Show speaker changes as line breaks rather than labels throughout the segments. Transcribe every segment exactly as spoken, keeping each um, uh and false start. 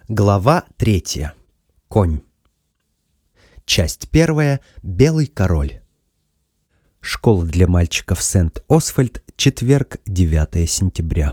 Глава третья. Конь. Часть первая. Белый король. Школа для мальчиков Сент-Освальд, четверг, девятое сентября.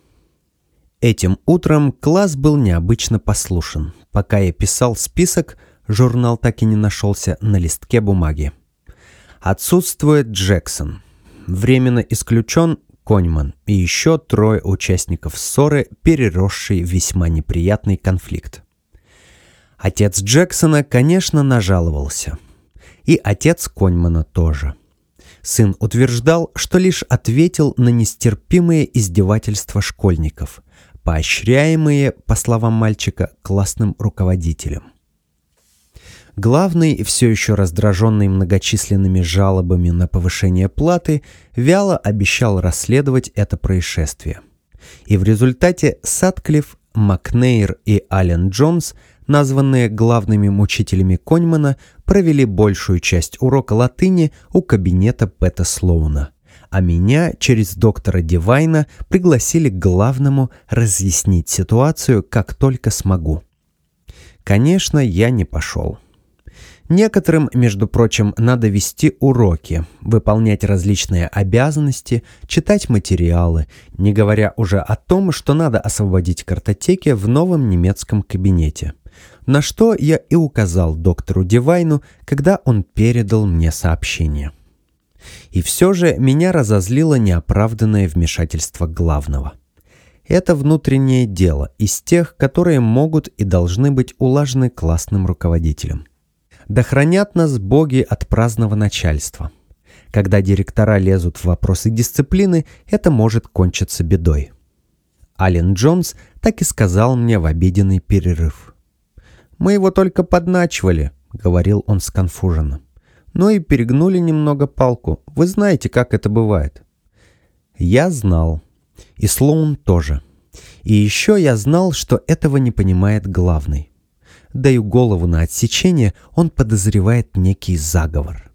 Этим утром класс был необычно послушен. Пока я писал список, журнал так и не нашелся на листке бумаги. Отсутствует Джексон. Временно исключен Коньман и еще трое участников ссоры, переросшей в весьма неприятный конфликт. Отец Джексона, конечно, нажаловался. И отец Коньмана тоже. Сын утверждал, что лишь ответил на нестерпимые издевательства школьников, поощряемые, по словам мальчика, классным руководителем. Главный, все еще раздраженный многочисленными жалобами на повышение платы, вяло обещал расследовать это происшествие. И в результате Сатклифф, Макнейр и Аллен Джонс, названные главными мучителями Коньмана, провели большую часть урока латыни у кабинета Пэта Слоуна, а меня через доктора Дивайна пригласили к главному разъяснить ситуацию, как только смогу. Конечно, я не пошел. Некоторым, между прочим, надо вести уроки, выполнять различные обязанности, читать материалы, не говоря уже о том, что надо освободить картотеки в новом немецком кабинете. На что я и указал доктору Дивайну, когда он передал мне сообщение. И все же меня разозлило неоправданное вмешательство главного. Это внутреннее дело из тех, которые могут и должны быть улажены классным руководителем. Да хранят нас боги от праздного начальства. Когда директора лезут в вопросы дисциплины, это может кончиться бедой. Аллен Джонс так и сказал мне в обеденный перерыв. «Мы его только подначивали», — говорил он сконфуженно. «Ну и перегнули немного палку. Вы знаете, как это бывает». Я знал. И Слоун тоже. И еще я знал, что этого не понимает главный. Даю голову на отсечение, он подозревает некий заговор.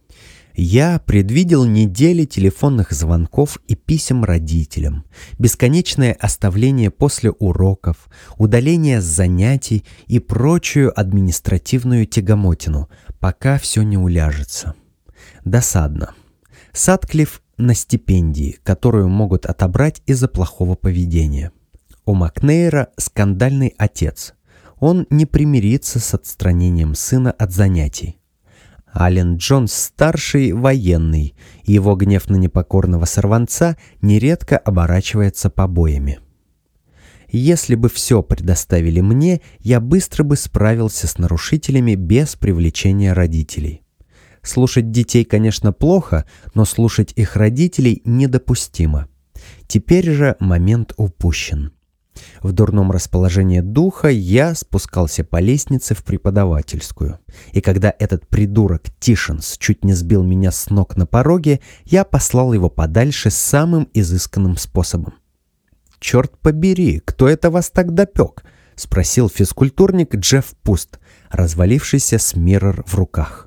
Я предвидел недели телефонных звонков и писем родителям, бесконечное оставление после уроков, удаление с занятий и прочую административную тягомотину, пока все не уляжется. Досадно. Сатклифф на стипендии, которую могут отобрать из-за плохого поведения. У Макнейра скандальный отец. Он не примирится с отстранением сына от занятий. Аллен Джонс-старший военный, и его гнев на непокорного сорванца нередко оборачивается побоями. Если бы все предоставили мне, я быстро бы справился с нарушителями без привлечения родителей. Слушать детей, конечно, плохо, но слушать их родителей недопустимо. Теперь же момент упущен. В дурном расположении духа я спускался по лестнице в преподавательскую. И когда этот придурок Тишенс чуть не сбил меня с ног на пороге, я послал его подальше самым изысканным способом. «Черт побери, кто это вас так допек?» — спросил физкультурник Джефф Пуст, развалившийся с миррор в руках.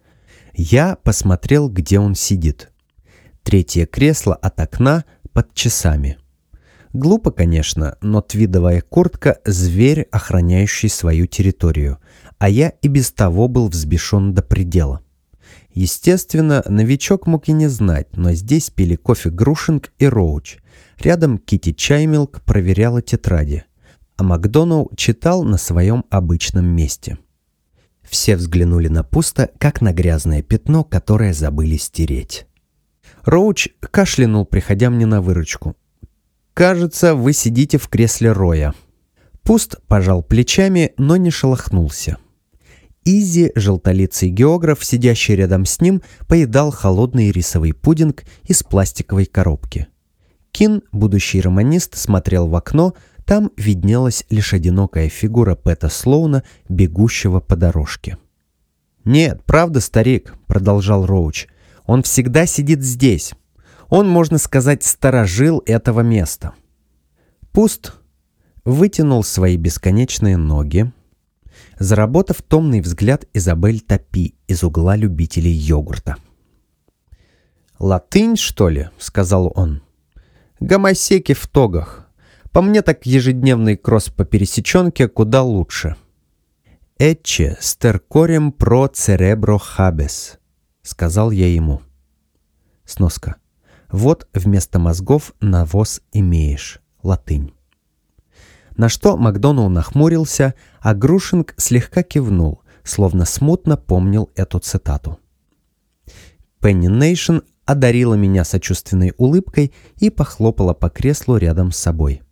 Я посмотрел, где он сидит. Третье кресло от окна под часами. Глупо, конечно, но твидовая куртка — зверь, охраняющий свою территорию, а я и без того был взбешен до предела. Естественно, новичок мог и не знать, но здесь пили кофе Грушинг и Роуч. Рядом Китти Чаймилк проверяла тетради, а Макдоналл читал на своем обычном месте. Все взглянули на Пуста, как на грязное пятно, которое забыли стереть. Роуч кашлянул, приходя мне на выручку. «Кажется, вы сидите в кресле Роя». Пуст пожал плечами, но не шелохнулся. Изи, желтолицый географ, сидящий рядом с ним, поедал холодный рисовый пудинг из пластиковой коробки. Кин, будущий романист, смотрел в окно, там виднелась лишь одинокая фигура Пэта Слоуна, бегущего по дорожке. «Нет, правда, старик», — продолжал Роуч, — «он всегда сидит здесь. Он, можно сказать, сторожил этого места». Пуст вытянул свои бесконечные ноги, заработав томный взгляд Изабель Топи из угла любителей йогурта. «Латынь, что ли?» — сказал он. «Гомосеки в тогах. По мне так ежедневный кросс по пересеченке куда лучше. «Etce stercorem pro cerebro habes», — сказал я ему. Сноска. «Вот вместо мозгов навоз имеешь». Латынь. На что Макдоналл нахмурился, а Грушинг слегка кивнул, словно смутно помнил эту цитату. Пенни Нейшн одарила меня сочувственной улыбкой и похлопала по креслу рядом с собой.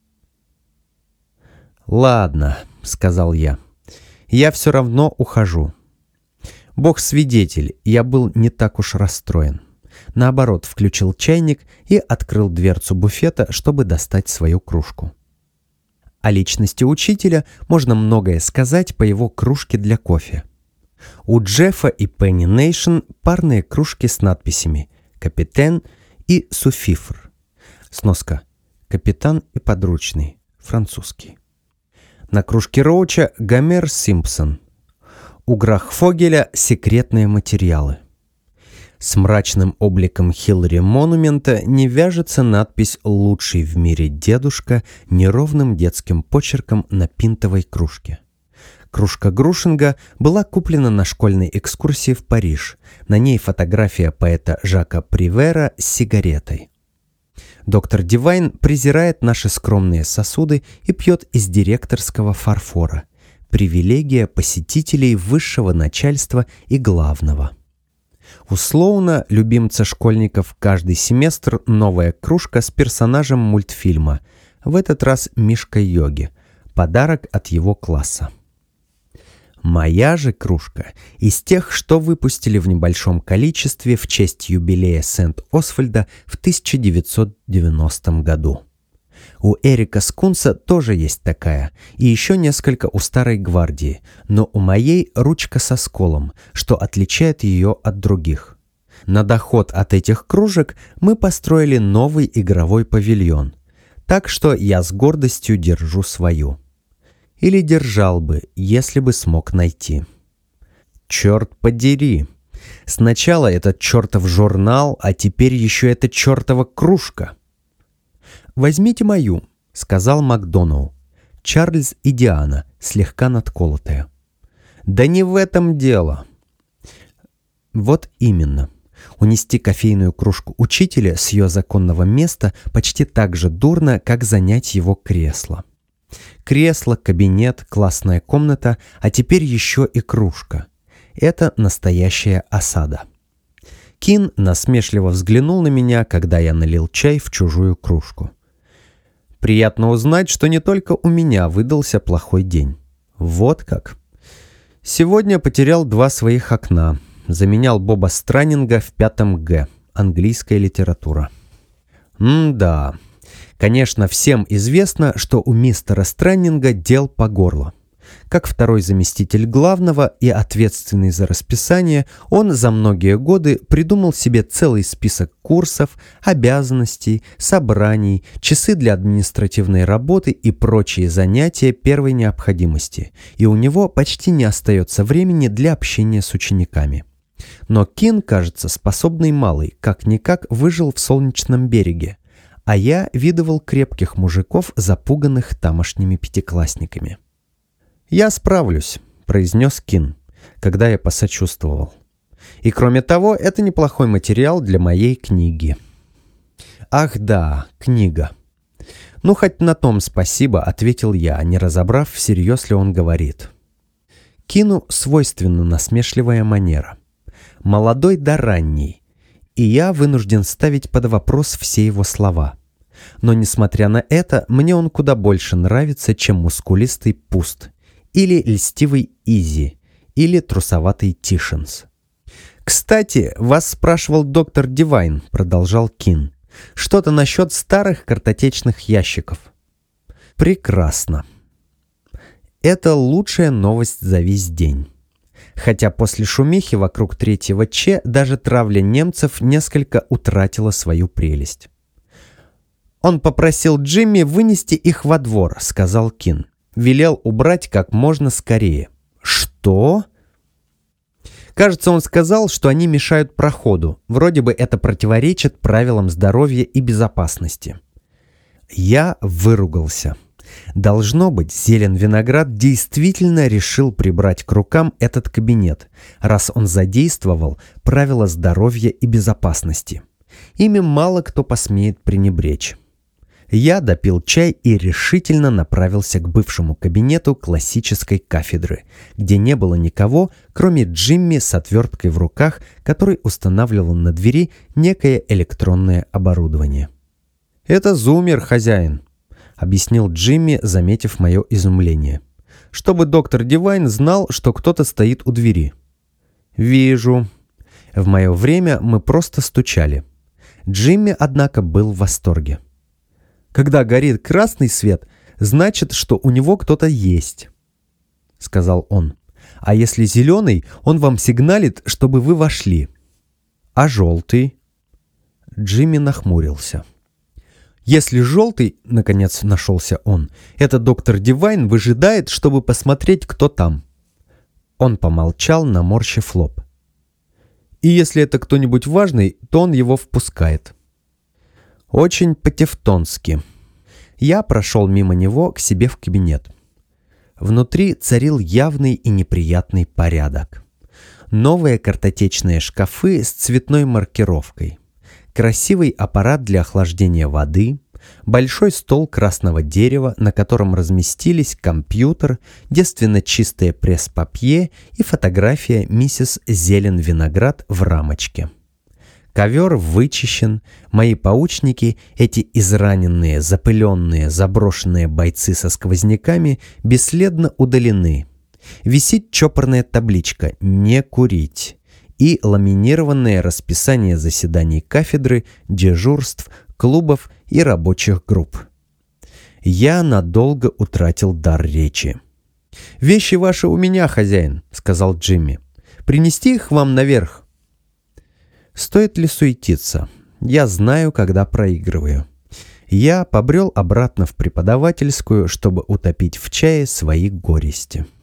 «Ладно», — сказал я, — «я все равно ухожу. Бог свидетель, я был не так уж расстроен. Наоборот, включил чайник и открыл дверцу буфета, чтобы достать свою кружку. О личности учителя можно многое сказать по его кружке для кофе. У Джеффа и Пенни Нейшн парные кружки с надписями «Капитен» и «Суфифр». Сноска. «Капитан» и «Подручный». Французский. На кружке Роуча Гомер Симпсон. У Грахфогеля «Секретные материалы». С мрачным обликом Хиллари Монумента не вяжется надпись «Лучший в мире дедушка» неровным детским почерком на пинтовой кружке. Кружка Грушинга была куплена на школьной экскурсии в Париж. На ней фотография поэта Жака Привера с сигаретой. Доктор Дивайн презирает наши скромные сосуды и пьет из директорского фарфора. Привилегия посетителей высшего начальства и главного. У Слоуна, любимца школьников, каждый семестр новая кружка с персонажем мультфильма. В этот раз Мишка Йоги. Подарок от его класса. Моя же кружка из тех, что выпустили в небольшом количестве в честь юбилея Сент-Освальда в тысяча девятьсот девяностом году. У Эрика Скунса тоже есть такая, и еще несколько у Старой Гвардии, но у моей ручка со сколом, что отличает ее от других. На доход от этих кружек мы построили новый игровой павильон, так что я с гордостью держу свою. Или держал бы, если бы смог найти. Черт подери! Сначала этот чертов журнал, а теперь еще эта чертова кружка. «Возьмите мою», — сказал Макдоналл. Чарльз и Диана, слегка надколотая. «Да не в этом дело». Вот именно. Унести кофейную кружку учителя с ее законного места почти так же дурно, как занять его кресло. Кресло, кабинет, классная комната, а теперь еще и кружка. Это настоящая осада. Кин насмешливо взглянул на меня, когда я налил чай в чужую кружку. Приятно узнать, что не только у меня выдался плохой день. Вот как. Сегодня потерял два своих окна. Заменял Боба Страннинга в пятом Г. Английская литература. М-да. Конечно, всем известно, что у мистера Страннинга дел по горло. Как второй заместитель главного и ответственный за расписание, он за многие годы придумал себе целый список курсов, обязанностей, собраний, часы для административной работы и прочие занятия первой необходимости, и у него почти не остается времени для общения с учениками. Но Кин, кажется, способный малый, как-никак выжил в Солнечном береге, а я видывал крепких мужиков, запуганных тамошними пятиклассниками. «Я справлюсь», — произнес Кин, когда я посочувствовал. «И кроме того, это неплохой материал для моей книги». «Ах да, книга». «Ну, хоть на том спасибо», — ответил я, не разобрав, всерьез ли он говорит. Кину свойственна насмешливая манера. Молодой да ранний, и я вынужден ставить под вопрос все его слова. Но, несмотря на это, мне он куда больше нравится, чем мускулистый Пуст, или льстивый Изи, или трусоватый Тишенс. «Кстати, вас спрашивал доктор Дивайн», — продолжал Кин. «Что-то насчет старых картотечных ящиков». «Прекрасно. Это лучшая новость за весь день. Хотя после шумихи вокруг третьего Ч даже травля немцев несколько утратила свою прелесть». «Он попросил Джимми вынести их во двор», — сказал Кин. «Велел убрать как можно скорее». «Что?» «Кажется, он сказал, что они мешают проходу. Вроде бы это противоречит правилам здоровья и безопасности». Я выругался. Должно быть, Зелен-Виноград действительно решил прибрать к рукам этот кабинет, раз он задействовал правила здоровья и безопасности. Ими мало кто посмеет пренебречь. Я допил чай и решительно направился к бывшему кабинету классической кафедры, где не было никого, кроме Джимми с отверткой в руках, который устанавливал на двери некое электронное оборудование. «Это зумер, хозяин», — объяснил Джимми, заметив мое изумление. «Чтобы доктор Дивайн знал, что кто-то стоит у двери». «Вижу». В мое время мы просто стучали. Джимми, однако, был в восторге. «Когда горит красный свет, значит, что у него кто-то есть», — сказал он. «А если зеленый, он вам сигналит, чтобы вы вошли». «А желтый?» Джимми нахмурился. «Если желтый, — наконец нашелся он, — это доктор Дивайн выжидает, чтобы посмотреть, кто там». Он помолчал, наморщив лоб. «И если это кто-нибудь важный, то он его впускает». Очень по-тевтонски. Я прошел мимо него к себе в кабинет. Внутри царил явный и неприятный порядок. Новые картотечные шкафы с цветной маркировкой. Красивый аппарат для охлаждения воды, большой стол красного дерева, на котором разместились компьютер, девственно чистое пресс-папье и фотография миссис Зелен-Виноград в рамочке. Ковер вычищен, мои паучники, эти израненные, запыленные, заброшенные бойцы со сквозняками, бесследно удалены. Висит чопорная табличка «Не курить» и ламинированное расписание заседаний кафедры, дежурств, клубов и рабочих групп. Я надолго утратил дар речи. «Вещи ваши у меня, хозяин», — сказал Джимми. «Принести их вам наверх?» Стоит ли суетиться? Я знаю, когда проигрываю. Я побрел обратно в преподавательскую, чтобы утопить в чае свои горести.